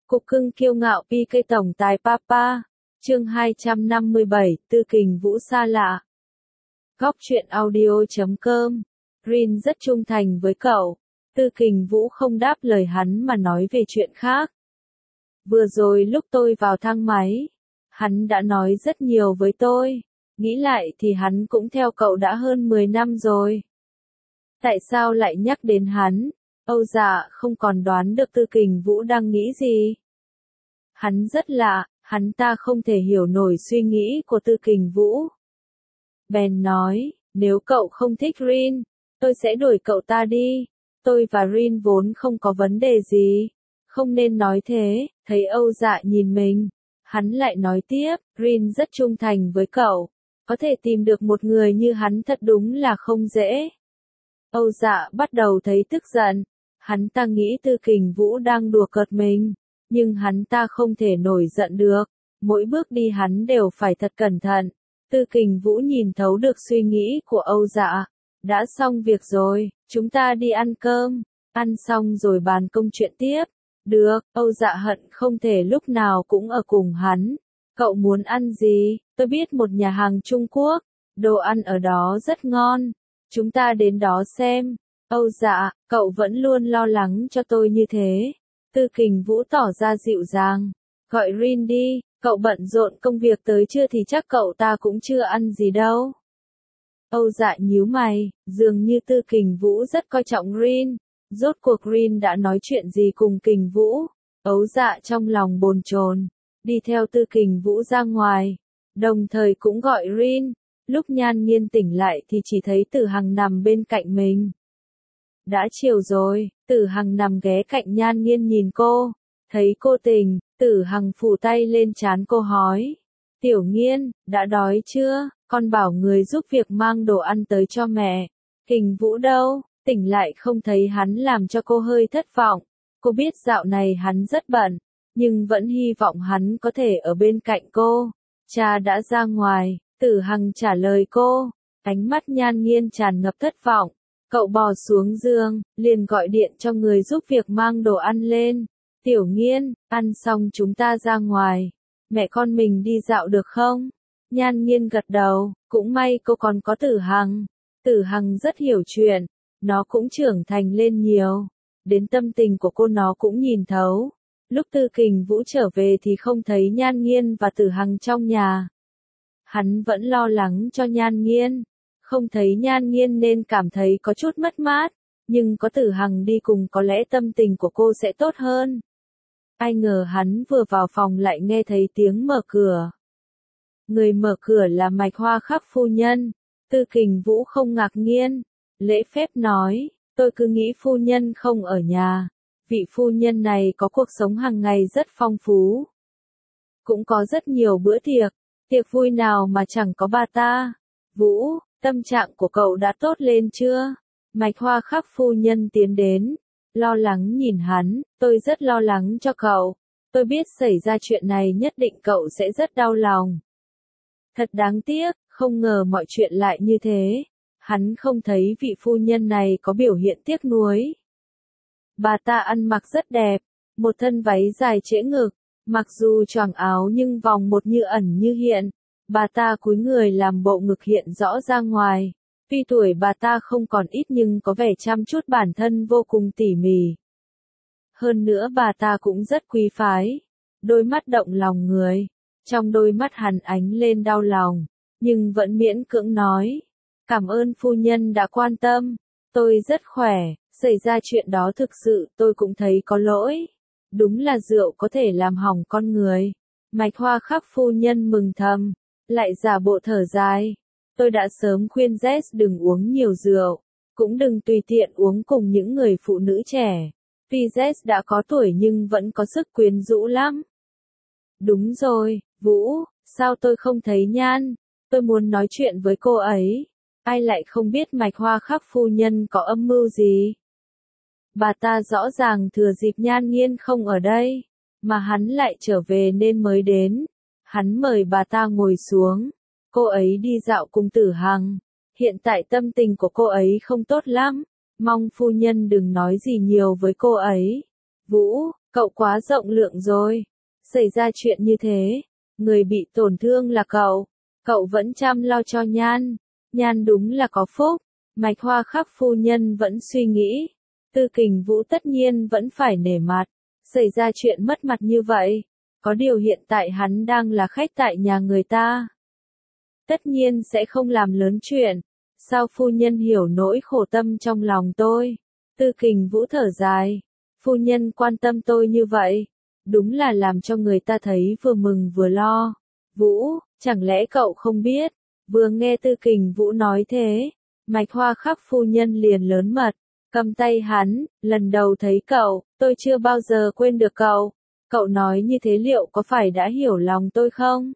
Cục cưng kiêu ngạo PK tổng tài Papa. Chương 257, Tư Kình Vũ xa lạ. Góc truyện audio.com. Rin rất trung thành với cậu. Tư Kình Vũ không đáp lời hắn mà nói về chuyện khác. Vừa rồi lúc tôi vào thang máy, hắn đã nói rất nhiều với tôi. Nghĩ lại thì hắn cũng theo cậu đã hơn 10 năm rồi. Tại sao lại nhắc đến hắn? Âu Dạ không còn đoán được Tư Kình Vũ đang nghĩ gì. Hắn rất lạ, hắn ta không thể hiểu nổi suy nghĩ của Tư Kình Vũ. Bèn nói, nếu cậu không thích Rin, tôi sẽ đuổi cậu ta đi. Tôi và Rin vốn không có vấn đề gì. Không nên nói thế. Thấy Âu Dạ nhìn mình, hắn lại nói tiếp, Rin rất trung thành với cậu. Có thể tìm được một người như hắn thật đúng là không dễ. Âu Dạ bắt đầu thấy tức giận. Hắn ta nghĩ Tư Kình Vũ đang đùa cợt mình. Nhưng hắn ta không thể nổi giận được. Mỗi bước đi hắn đều phải thật cẩn thận. Tư Kình Vũ nhìn thấu được suy nghĩ của Âu Dạ. Đã xong việc rồi, chúng ta đi ăn cơm. Ăn xong rồi bàn công chuyện tiếp. Được, Âu Dạ hận không thể lúc nào cũng ở cùng hắn. Cậu muốn ăn gì? Tôi biết một nhà hàng Trung Quốc. Đồ ăn ở đó rất ngon. Chúng ta đến đó xem. Âu Dạ, cậu vẫn luôn lo lắng cho tôi như thế. Tư Kình Vũ tỏ ra dịu dàng. Gọi Rin đi, cậu bận rộn công việc tới trưa thì chắc cậu ta cũng chưa ăn gì đâu. Âu Dạ nhíu mày, dường như Tư Kình Vũ rất coi trọng Rin. Rốt cuộc Rin đã nói chuyện gì cùng Kình Vũ? Âu Dạ trong lòng bồn chồn, đi theo Tư Kình Vũ ra ngoài, đồng thời cũng gọi Rin. Lúc Nhan Nghiên tỉnh lại thì chỉ thấy Tử Hằng nằm bên cạnh mình. Đã chiều rồi, Tử Hằng nằm ghé cạnh Nhan Nghiên nhìn cô. Thấy cô tỉnh, Tử Hằng phủ tay lên trán cô hỏi. Tiểu Nghiên, đã đói chưa? Con bảo người giúp việc mang đồ ăn tới cho mẹ. Kình Vũ đâu? Tỉnh lại không thấy hắn làm cho cô hơi thất vọng. Cô biết dạo này hắn rất bận, nhưng vẫn hy vọng hắn có thể ở bên cạnh cô. Cha đã ra ngoài, Tử Hằng trả lời cô. Ánh mắt Nhan Nghiên tràn ngập thất vọng. Cậu bò xuống giường, liền gọi điện cho người giúp việc mang đồ ăn lên. Tiểu Nghiên, ăn xong chúng ta ra ngoài. Mẹ con mình đi dạo được không? Nhan Nghiên gật đầu, cũng may cô còn có Tử Hằng. Tử Hằng rất hiểu chuyện, nó cũng trưởng thành lên nhiều. Đến tâm tình của cô nó cũng nhìn thấu. Lúc Tư Kình Vũ trở về thì không thấy Nhan Nghiên và Tử Hằng trong nhà. Hắn vẫn lo lắng cho Nhan Nghiên. Không thấy Nhan Nghiên nên cảm thấy có chút mất mát, nhưng có Tử Hằng đi cùng có lẽ tâm tình của cô sẽ tốt hơn. Ai ngờ hắn vừa vào phòng lại nghe thấy tiếng mở cửa. Người mở cửa là Mạch Hoa Khắc phu nhân. Tư Kình Vũ không ngạc nhiên, lễ phép nói, tôi cứ nghĩ phu nhân không ở nhà. Vị phu nhân này có cuộc sống hàng ngày rất phong phú. Cũng có rất nhiều bữa tiệc, tiệc vui nào mà chẳng có bà ta. Vũ, tâm trạng của cậu đã tốt lên chưa? Mạch Hoa Khắc phu nhân tiến đến, lo lắng nhìn hắn, tôi rất lo lắng cho cậu. Tôi biết xảy ra chuyện này nhất định cậu sẽ rất đau lòng. Thật đáng tiếc, không ngờ mọi chuyện lại như thế. Hắn không thấy vị phu nhân này có biểu hiện tiếc nuối. Bà ta ăn mặc rất đẹp, một thân váy dài trễ ngực, mặc dù choàng áo nhưng vòng một như ẩn như hiện. Bà ta cúi người làm bộ ngực hiện rõ ra ngoài. Tuy tuổi bà ta không còn ít nhưng có vẻ chăm chút bản thân vô cùng tỉ mỉ. Hơn nữa bà ta cũng rất quý phái. Đôi mắt động lòng người. Trong đôi mắt hắn ánh lên đau lòng, nhưng vẫn miễn cưỡng nói. Cảm ơn phu nhân đã quan tâm. Tôi rất khỏe, xảy ra chuyện đó thực sự tôi cũng thấy có lỗi. Đúng là rượu có thể làm hỏng con người. Mạch Hoa Khắc phu nhân mừng thầm, lại giả bộ thở dài. Tôi đã sớm khuyên Jess đừng uống nhiều rượu, cũng đừng tùy tiện uống cùng những người phụ nữ trẻ. Tuy Jess đã có tuổi nhưng vẫn có sức quyến rũ lắm. Đúng rồi, Vũ, sao tôi không thấy Nhan? Tôi muốn nói chuyện với cô ấy. Ai lại không biết Mạch Hoa Khắc phu nhân có âm mưu gì? Bà ta rõ ràng thừa dịp Nhan Nghiên không ở đây, mà hắn lại trở về nên mới đến. Hắn mời bà ta ngồi xuống. Cô ấy đi dạo cùng Tử Hằng. Hiện tại tâm tình của cô ấy không tốt lắm. Mong phu nhân đừng nói gì nhiều với cô ấy. Vũ, Cậu quá rộng lượng rồi. Xảy ra chuyện như thế, người bị tổn thương là cậu. Cậu vẫn chăm lo cho Nhan. Nhan đúng là có phúc. Mạch Hoa Khắc phu nhân vẫn suy nghĩ. Tư Kình Vũ tất nhiên vẫn phải nể mặt. Xảy ra chuyện mất mặt như vậy. Có điều hiện tại hắn đang là khách tại nhà người ta. Tất nhiên sẽ không làm lớn chuyện. Sao phu nhân hiểu nỗi khổ tâm trong lòng tôi? Tư Kình Vũ thở dài. Phu nhân quan tâm tôi như vậy. Đúng là làm cho người ta thấy vừa mừng vừa lo. Vũ, chẳng lẽ cậu không biết? Vừa nghe Tư Kình Vũ nói thế, Mạch Hoa Khắc phu nhân liền lớn mật, cầm tay hắn, lần đầu thấy cậu, tôi chưa bao giờ quên được cậu. Cậu nói như thế liệu có phải đã hiểu lòng tôi không?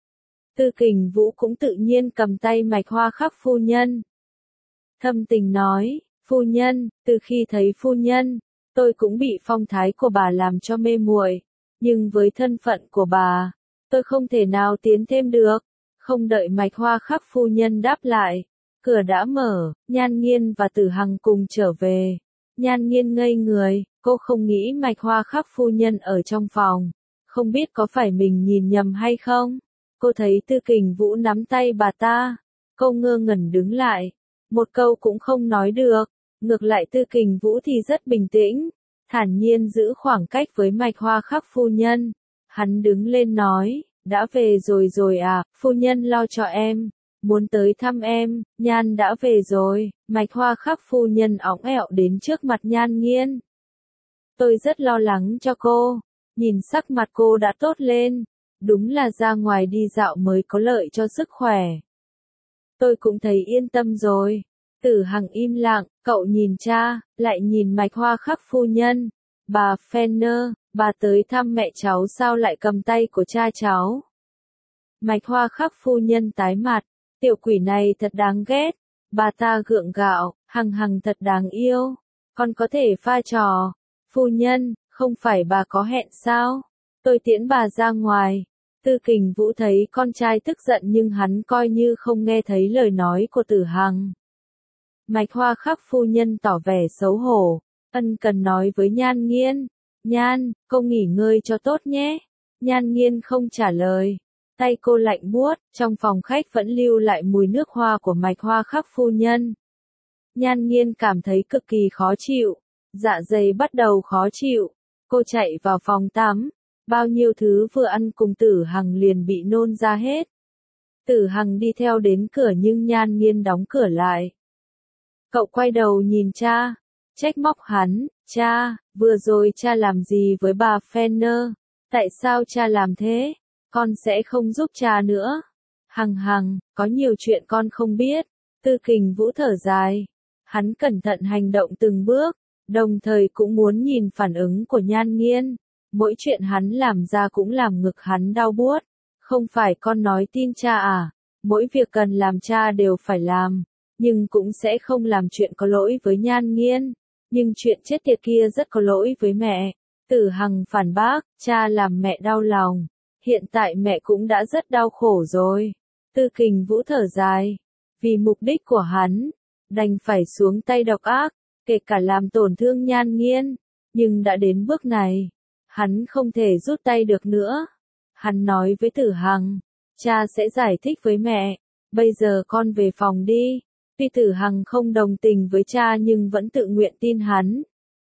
Tư Kình Vũ cũng tự nhiên cầm tay Mạch Hoa Khắc phu nhân. Thâm tình nói, phu nhân, từ khi thấy phu nhân, tôi cũng bị phong thái của bà làm cho mê muội, nhưng với thân phận của bà, tôi không thể nào tiến thêm được. Không đợi Mạch Hoa Khắc phu nhân đáp lại, cửa đã mở, Nhan Nghiên và Tử Hằng cùng trở về. Nhan Nghiên ngây người, cô không nghĩ Mạch Hoa Khắc phu nhân ở trong phòng, không biết có phải mình nhìn nhầm hay không. Cô thấy Tư Kình Vũ nắm tay bà ta, cô ngơ ngẩn đứng lại, một câu cũng không nói được. Ngược lại Tư Kình Vũ thì rất bình tĩnh, thản nhiên giữ khoảng cách với Mạch Hoa Khắc phu nhân. Hắn đứng lên nói, đã về rồi à, phu nhân lo cho em, muốn tới thăm em. Nhan đã về rồi. Mạch Hoa Khắc phu nhân óng ẹo đến trước mặt Nhan Nghiên. Tôi rất lo lắng cho cô, nhìn sắc mặt cô đã tốt lên, đúng là ra ngoài đi dạo mới có lợi cho sức khỏe. Tôi cũng thấy yên tâm rồi. Tử Hằng im lặng, cậu nhìn cha, lại nhìn Mạch Hoa Khắc phu nhân. Bà Fenner, bà tới thăm mẹ cháu sao lại cầm tay của cha cháu? Mạch Hoa Khắc phu nhân tái mặt, tiểu quỷ này thật đáng ghét. Bà ta gượng gạo, Hằng Hằng thật đáng yêu. Con có thể pha trò. Phu nhân, không phải bà có hẹn sao? Tôi tiễn bà ra ngoài. Tư Kình Vũ thấy con trai tức giận nhưng hắn coi như không nghe thấy lời nói của Tử Hằng. Mạch Hoa Khắc phu nhân tỏ vẻ xấu hổ, ân cần nói với Nhan Nghiên. Nhan, cô nghỉ ngơi cho tốt nhé. Nhan Nghiên không trả lời. Tay cô lạnh buốt, trong phòng khách vẫn lưu lại mùi nước hoa của Mạch Hoa Khắc phu nhân. Nhan Nghiên cảm thấy cực kỳ khó chịu, dạ dày bắt đầu khó chịu. Cô chạy vào phòng tắm, bao nhiêu thứ vừa ăn cùng Tử Hằng liền bị nôn ra hết. Tử Hằng đi theo đến cửa nhưng Nhan Nghiên đóng cửa lại. Cậu quay đầu nhìn cha, trách móc hắn, cha, vừa rồi cha làm gì với bà Fenner? Tại sao cha làm thế? Con sẽ không giúp cha nữa. Hằng Hằng, có nhiều chuyện con không biết. Tư Kình Vũ thở dài. Hắn cẩn thận hành động từng bước, đồng thời cũng muốn nhìn phản ứng của Nhan Nghiên. Mỗi chuyện hắn làm ra cũng làm ngực hắn đau buốt. Không phải con nói tin cha à? Mỗi việc cần làm cha đều phải làm, nhưng cũng sẽ không làm chuyện có lỗi với Nhan Nghiên. Nhưng chuyện chết tiệt kia rất có lỗi với mẹ. Tử Hằng phản bác, cha làm mẹ đau lòng. Hiện tại mẹ cũng đã rất đau khổ rồi. Tư Kình Vũ thở dài. Vì mục đích của hắn, đành phải xuống tay độc ác, kể cả làm tổn thương Nhan Nghiên. Nhưng đã đến bước này, hắn không thể rút tay được nữa. Hắn nói với Tử Hằng, cha sẽ giải thích với mẹ. Bây giờ con về phòng đi. Tuy Tử Hằng không đồng tình với cha nhưng vẫn tự nguyện tin hắn.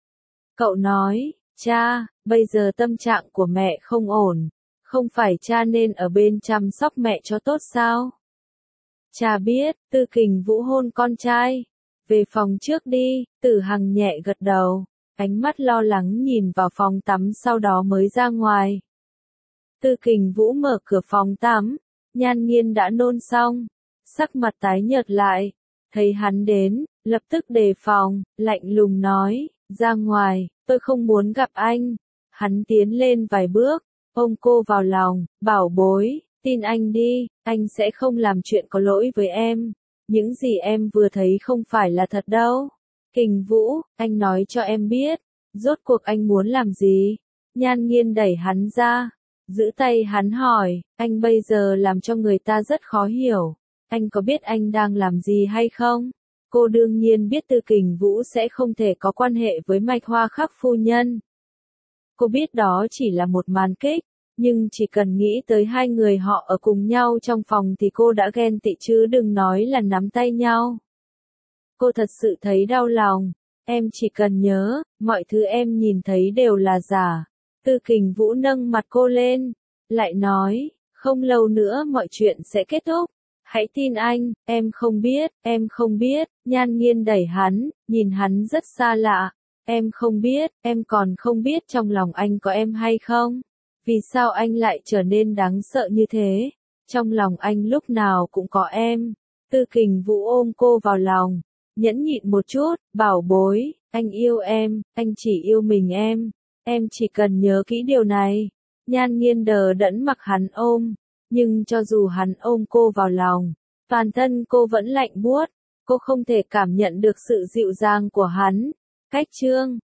Cậu nói, cha, bây giờ tâm trạng của mẹ không ổn. Không phải cha nên ở bên chăm sóc mẹ cho tốt sao? Cha biết. Tư Kình Vũ hôn con trai. Về phòng trước đi. Tử Hằng nhẹ gật đầu, ánh mắt lo lắng nhìn vào phòng tắm sau đó mới ra ngoài. Tư Kình Vũ mở cửa phòng tắm. Nhan Nghiên đã nôn xong, sắc mặt tái nhợt lại. Thấy hắn đến, lập tức đề phòng, lạnh lùng nói, ra ngoài, tôi không muốn gặp anh. Hắn tiến lên vài bước, ôm cô vào lòng, bảo bối, tin anh đi, anh sẽ không làm chuyện có lỗi với em. Những gì em vừa thấy không phải là thật đâu. Kình Vũ, anh nói cho em biết, rốt cuộc anh muốn làm gì? Nhan Nghiên đẩy hắn ra, giữ tay hắn hỏi, anh bây giờ làm cho người ta rất khó hiểu. Anh có biết anh đang làm gì hay không? Cô đương nhiên biết Tư Kình Vũ sẽ không thể có quan hệ với Mạch Hoa Khắc phu nhân. Cô biết đó chỉ là một màn kích, nhưng chỉ cần nghĩ tới hai người họ ở cùng nhau trong phòng thì cô đã ghen tị chứ đừng nói là nắm tay nhau. Cô thật sự thấy đau lòng. Em chỉ cần nhớ, mọi thứ em nhìn thấy đều là giả. Tư Kình Vũ nâng mặt cô lên, lại nói, không lâu nữa mọi chuyện sẽ kết thúc. Hãy tin anh, em không biết, Nhan Nghiên đẩy hắn, nhìn hắn rất xa lạ. Em không biết, em còn không biết trong lòng anh có em hay không? Vì sao anh lại trở nên đáng sợ như thế? Trong lòng anh lúc nào cũng có em. Tư Kình Vũ ôm cô vào lòng, nhẫn nhịn một chút, bảo bối, anh yêu em, anh chỉ yêu mình em chỉ cần nhớ kỹ điều này. Nhan Nghiên đờ đẫn mặc hắn ôm, nhưng cho dù hắn ôm cô vào lòng, toàn thân cô vẫn lạnh buốt, cô không thể cảm nhận được sự dịu dàng của hắn. Cách chương